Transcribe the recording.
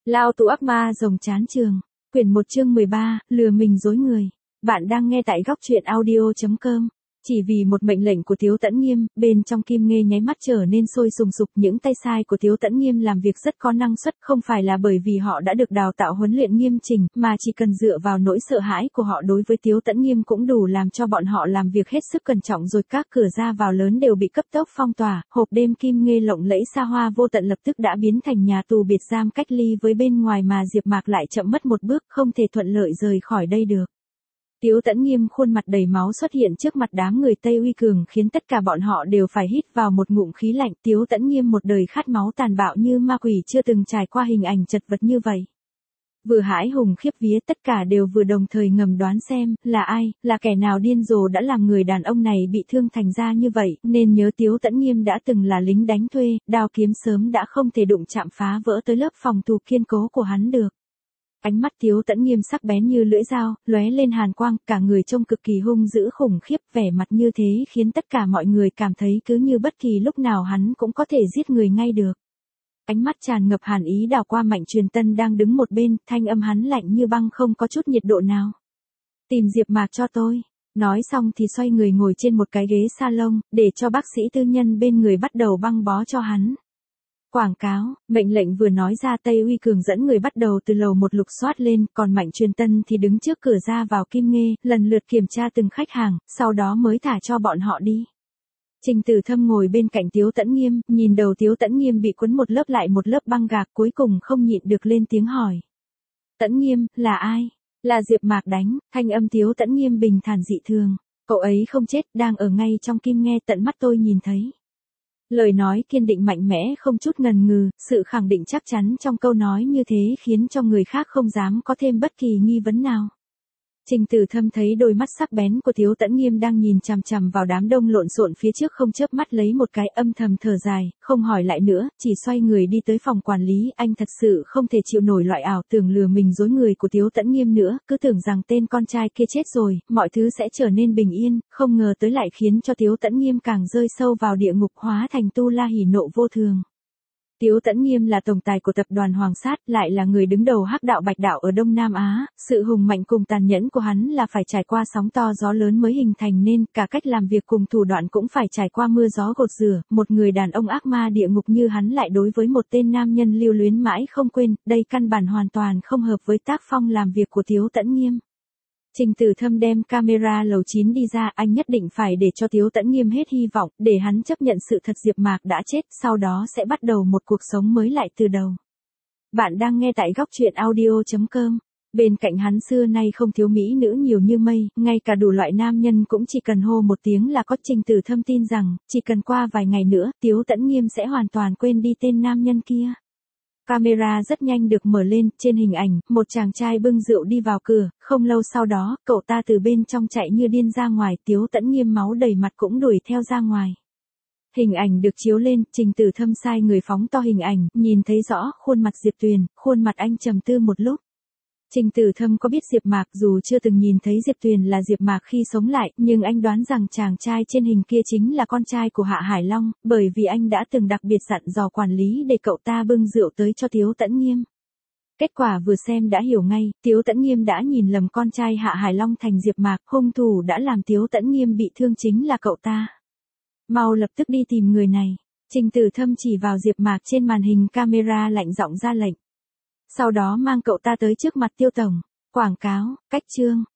Lao tù ác ma rồng chán trường. Quyển 1 chương 13, lừa mình dối người. Bạn đang nghe tại góc truyện audio.com. Chỉ vì một mệnh lệnh của Tiếu Tẫn Nghiêm, bên trong Kim Nghê nháy mắt trở nên sôi sùng sục. Những tay sai của Tiếu Tẫn Nghiêm làm việc rất có năng suất, không phải là bởi vì họ đã được đào tạo huấn luyện nghiêm chỉnh, mà chỉ cần dựa vào nỗi sợ hãi của họ đối với Tiếu Tẫn Nghiêm cũng đủ làm cho bọn họ làm việc hết sức cẩn trọng. Rồi các cửa ra vào lớn đều bị cấp tốc phong tỏa. Hộp đêm Kim Nghê lộng lẫy xa hoa vô tận lập tức đã biến thành nhà tù biệt giam cách ly với bên ngoài, mà Diệp Mạc lại chậm mất một bước, không thể thuận lợi rời khỏi đây được. Tiếu Tẫn Nghiêm khuôn mặt đầy máu xuất hiện trước mặt đám người Tây Uy Cường, khiến tất cả bọn họ đều phải hít vào một ngụm khí lạnh. Tiếu Tẫn Nghiêm một đời khát máu tàn bạo như ma quỷ, chưa từng trải qua hình ảnh chật vật như vậy. Vừa hãi hùng khiếp vía, tất cả đều vừa đồng thời ngầm đoán xem là ai, là kẻ nào điên rồ đã làm người đàn ông này bị thương thành ra như vậy, nên nhớ Tiếu Tẫn Nghiêm đã từng là lính đánh thuê, đao kiếm sớm đã không thể đụng chạm phá vỡ tới lớp phòng thủ kiên cố của hắn được. Ánh mắt Tiếu Tẫn Nghiêm sắc bén như lưỡi dao, lóe lên hàn quang, cả người trông cực kỳ hung dữ khủng khiếp, vẻ mặt như thế khiến tất cả mọi người cảm thấy cứ như bất kỳ lúc nào hắn cũng có thể giết người ngay được. Ánh mắt tràn ngập hàn ý đảo qua Mạnh Truyền Tân đang đứng một bên, thanh âm hắn lạnh như băng, không có chút nhiệt độ nào. Tìm Diệp Mạc cho tôi. Nói xong thì xoay người ngồi trên một cái ghế salon, để cho bác sĩ tư nhân bên người bắt đầu băng bó cho hắn. Quảng cáo, mệnh lệnh vừa nói ra, Tây Uy Cường dẫn người bắt đầu từ lầu một lục soát lên, còn Mạnh Truyền Tân thì đứng trước cửa ra vào Kim Nghê, lần lượt kiểm tra từng khách hàng, sau đó mới thả cho bọn họ đi. Trình Tử Thâm ngồi bên cạnh Tiếu Tẫn Nghiêm, nhìn đầu Tiếu Tẫn Nghiêm bị quấn một lớp lại một lớp băng gạc, cuối cùng không nhịn được lên tiếng hỏi. Tẫn Nghiêm, là ai? Là Diệp Mạc đánh. Thanh âm Tiếu Tẫn Nghiêm bình thản dị thường. Cậu ấy không chết, đang ở ngay trong Kim Nghê, tận mắt tôi nhìn thấy. Lời nói kiên định mạnh mẽ, không chút ngần ngừ, sự khẳng định chắc chắn trong câu nói như thế khiến cho người khác không dám có thêm bất kỳ nghi vấn nào. Trình Tử Thâm thấy đôi mắt sắc bén của Tiếu Tẫn Nghiêm đang nhìn chằm chằm vào đám đông lộn xộn phía trước, không chớp mắt lấy một cái, âm thầm thở dài, không hỏi lại nữa, chỉ xoay người đi tới phòng quản lý. Anh thật sự không thể chịu nổi loại ảo tưởng lừa mình dối người của Tiếu Tẫn Nghiêm nữa, cứ tưởng rằng tên con trai kia chết rồi, mọi thứ sẽ trở nên bình yên, không ngờ tới lại khiến cho Tiếu Tẫn Nghiêm càng rơi sâu vào địa ngục, hóa thành tu la hỉ nộ vô thường. Tiếu Tẫn Nghiêm là tổng tài của tập đoàn Hoàng Sát, lại là người đứng đầu Hắc đạo Bạch đạo ở Đông Nam Á, sự hùng mạnh cùng tàn nhẫn của hắn là phải trải qua sóng to gió lớn mới hình thành nên, cả cách làm việc cùng thủ đoạn cũng phải trải qua mưa gió gột rửa. Một người đàn ông ác ma địa ngục như hắn lại đối với một tên nam nhân lưu luyến mãi không quên, đây căn bản hoàn toàn không hợp với tác phong làm việc của Tiếu Tẫn Nghiêm. Trình Tử Thâm đem camera lầu 9 đi ra, anh nhất định phải để cho Tiếu Tẫn Nghiêm hết hy vọng, để hắn chấp nhận sự thật Diệp Mạc đã chết, sau đó sẽ bắt đầu một cuộc sống mới lại từ đầu. Bạn đang nghe tại góc truyện audio.com. Bên cạnh hắn xưa nay không thiếu mỹ nữ nhiều như mây, ngay cả đủ loại nam nhân cũng chỉ cần hô một tiếng là có. Trình Tử Thâm tin rằng, chỉ cần qua vài ngày nữa, Tiếu Tẫn Nghiêm sẽ hoàn toàn quên đi tên nam nhân kia. Camera rất nhanh được mở lên, trên hình ảnh, một chàng trai bưng rượu đi vào cửa, không lâu sau đó, cậu ta từ bên trong chạy như điên ra ngoài, Tiếu Tẫn Nghiêm máu đầy mặt cũng đuổi theo ra ngoài. Hình ảnh được chiếu lên, Trình Tử Thâm sai người phóng to hình ảnh, nhìn thấy rõ khuôn mặt Diệp Tuyền, khuôn mặt anh trầm tư một lúc. Trình Tử Thâm có biết Diệp Mạc, dù chưa từng nhìn thấy Diệp Tuyền là Diệp Mạc khi sống lại, nhưng anh đoán rằng chàng trai trên hình kia chính là con trai của Hạ Hải Long, bởi vì anh đã từng đặc biệt dặn dò quản lý để cậu ta bưng rượu tới cho Tiếu Tẫn Nghiêm. Kết quả vừa xem đã hiểu ngay, Tiếu Tẫn Nghiêm đã nhìn lầm con trai Hạ Hải Long thành Diệp Mạc, hung thủ đã làm Tiếu Tẫn Nghiêm bị thương chính là cậu ta. Mau lập tức đi tìm người này. Trình Tử Thâm chỉ vào Diệp Mạc trên màn hình camera lạnh giọng ra lệnh. Sau đó mang cậu ta tới trước mặt Tiêu tổng. Quảng cáo, cách chương,